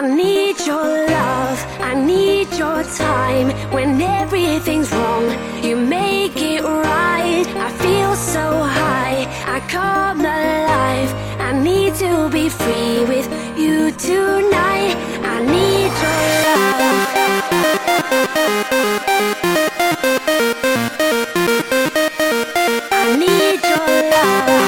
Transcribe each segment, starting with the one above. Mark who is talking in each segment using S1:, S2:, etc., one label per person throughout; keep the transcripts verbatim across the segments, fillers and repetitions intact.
S1: need your love, I need your time. When everything's wrong, you make it right. I feel so high, I come alive. I need to be free with you tonight. I need your love. I need your love.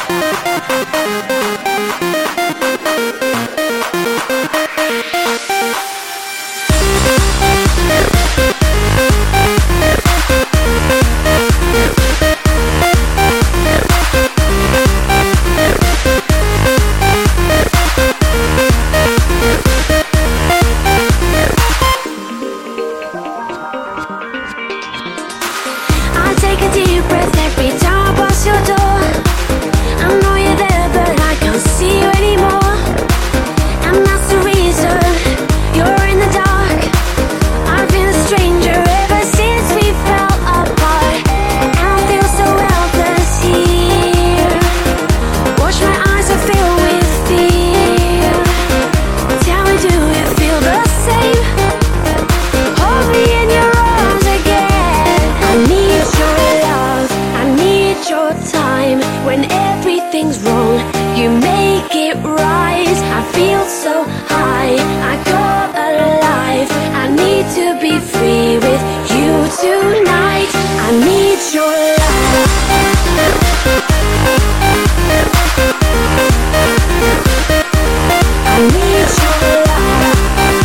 S1: Take a deep breath every time I pass your door. I know you're there, but I can't see you anymore. And that's the reason you're in the dark. I've been a stranger ever since we fell apart. And I feel so helpless here. Watch my eyes are filled with fear. Tell me, do you feel the same? Hold me in your arms again. I need your love, I need your time. When everything's wrong, you make it right. I feel so high, I come alive. I need to be free with you tonight. I need your love. I need your love.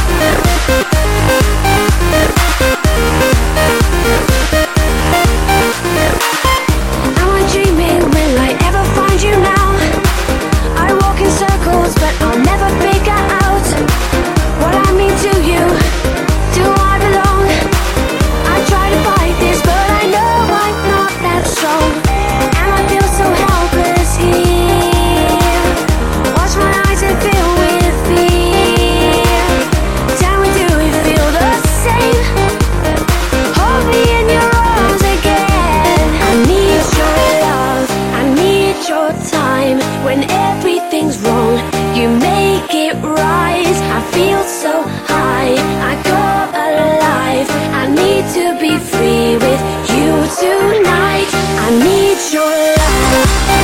S1: Am I dreaming? Will I ever find you now? I walk in circles, but I'll never figure out what I mean to you. Do I belong? I try to fight this, but I know I'm not that strong. And I feel so helpless here. Watch my eyes and fill with fear. Tell me, do you feel the same? Hold me in your arms again. I need your love, I need your time. When everything's wrong, you make it right. I feel so high, I come alive. I need to be free with you tonight. I need your love.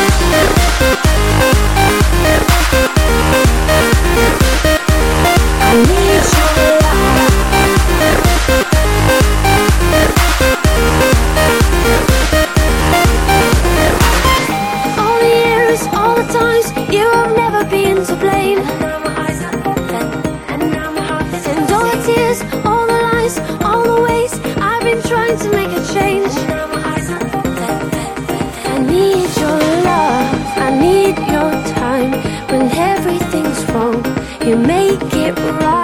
S1: I need your love. All the years, all the times, you have never been to blame. And all the tears, all the lies, all the ways I've been trying to make a change. I need your love, I need your time. When everything's wrong, you make it right.